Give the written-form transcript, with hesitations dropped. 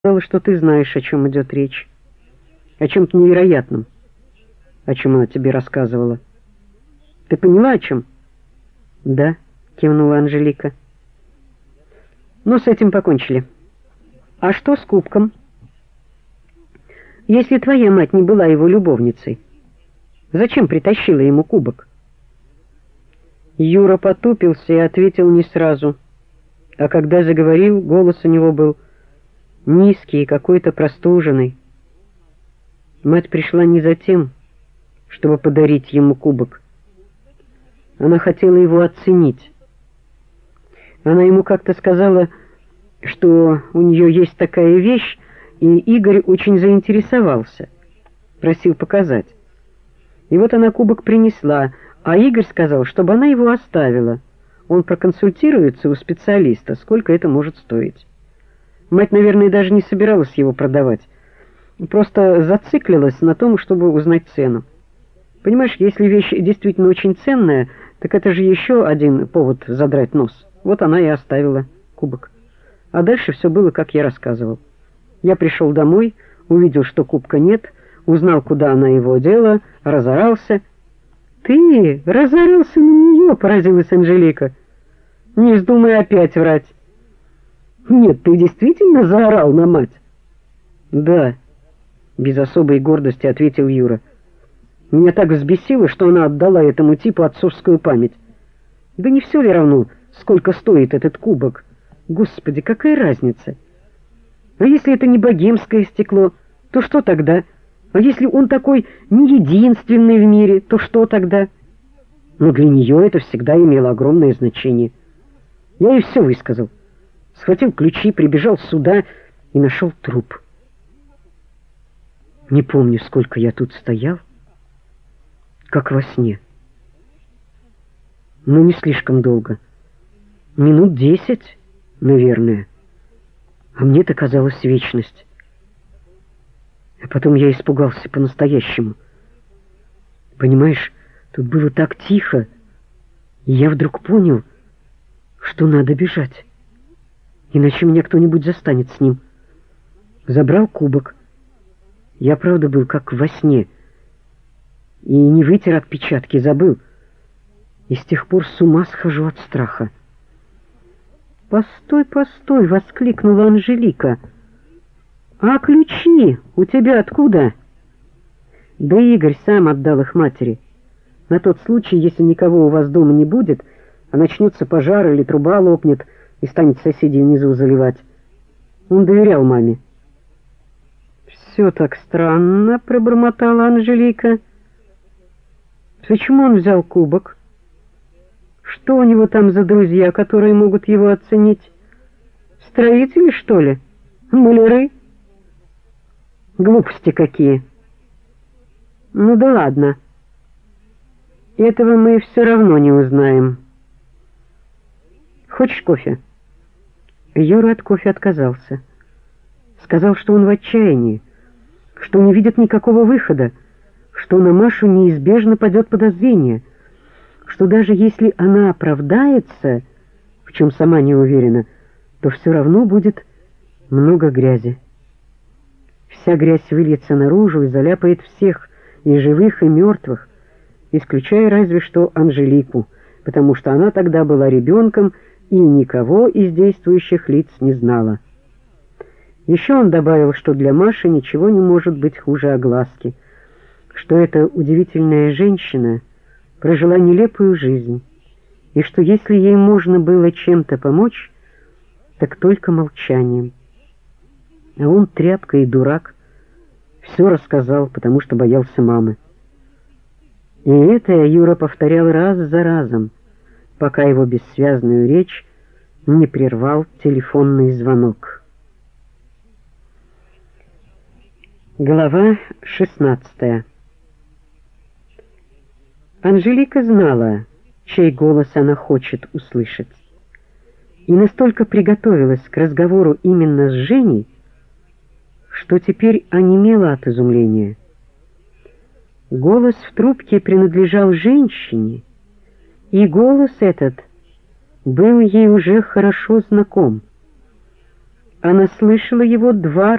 сказала, что ты знаешь, о чем идет речь. О чем-то невероятном. О чем она тебе рассказывала. Ты поняла, о чем? Да, кивнула Анжелика. Ну, с этим покончили. А что с кубком? Если твоя мать не была его любовницей, зачем притащила ему кубок? Юра потупился и ответил не сразу. А когда заговорил, голос у него был низкий и какой-то простуженный. Мать пришла не за тем, чтобы подарить ему кубок. Она хотела его оценить. Она ему как-то сказала, что у нее есть такая вещь, и Игорь очень заинтересовался, просил показать. И вот она кубок принесла, а Игорь сказал, чтобы она его оставила. Он проконсультируется у специалиста, сколько это может стоить. Мать, наверное, даже не собиралась его продавать. Просто зациклилась на том, чтобы узнать цену. Понимаешь, если вещь действительно очень ценная, так это же еще один повод задрать нос. Вот она и оставила кубок. А дальше все было, как я рассказывал. Я пришел домой, увидел, что кубка нет, узнал, куда она его дела, разорался. «Ты разорился на нее?» — поразилась Анжелика. «Не вздумай опять врать». «Нет, ты действительно заорал на мать?» «Да», — без особой гордости ответил Юра. «Меня так взбесило, что она отдала этому типу отцовскую память. Да не все ли равно, сколько стоит этот кубок? Господи, какая разница? А если это не богемское стекло, то что тогда? А если он такой не единственный в мире, то что тогда?» Но для нее это всегда имело огромное значение. Я ей все высказал. Схватил ключи, прибежал сюда и нашел труп. Не помню, сколько я тут стоял, как во сне. Но не слишком долго. Минут 10, наверное. А мне-то казалась вечность. А потом я испугался по-настоящему. Понимаешь, тут было так тихо, и я вдруг понял, что надо бежать. Иначе меня кто-нибудь застанет с ним. Забрал кубок. Я, правда, был как во сне. И не вытер отпечатки, забыл. И с тех пор с ума схожу от страха. «Постой, постой!» — воскликнула Анжелика. «А ключи у тебя откуда?» «Да Игорь сам отдал их матери. На тот случай, если никого у вас дома не будет, а начнется пожар или труба лопнет и станет соседей внизу заливать. Он доверял маме». «Все так странно», — пробормотала Анжелика. «Почему он взял кубок? Что у него там за друзья, которые могут его оценить? Строители, что ли? Маляры? Глупости какие!» «Ну да ладно. Этого мы все равно не узнаем. Хочешь кофе?» Юра от кофе отказался. Сказал, что он в отчаянии, что не видит никакого выхода, что на Машу неизбежно падет подозрение, что даже если она оправдается, в чем сама не уверена, то все равно будет много грязи. Вся грязь выльется наружу и заляпает всех, и живых, и мертвых, исключая разве что Анжелику, потому что она тогда была ребенком и никого из действующих лиц не знала. Еще он добавил, что для Маши ничего не может быть хуже огласки, что эта удивительная женщина прожила нелепую жизнь, и что если ей можно было чем-то помочь, так только молчанием. А он, тряпка и дурак, все рассказал, потому что боялся мамы. И это Юра повторял раз за разом, пока его бессвязную речь не прервал телефонный звонок. Глава 16. Анжелика знала, чей голос она хочет услышать, и настолько приготовилась к разговору именно с Женей, что теперь онемела от изумления. Голос в трубке принадлежал женщине, и голос этот был ей уже хорошо знаком. Она слышала его 2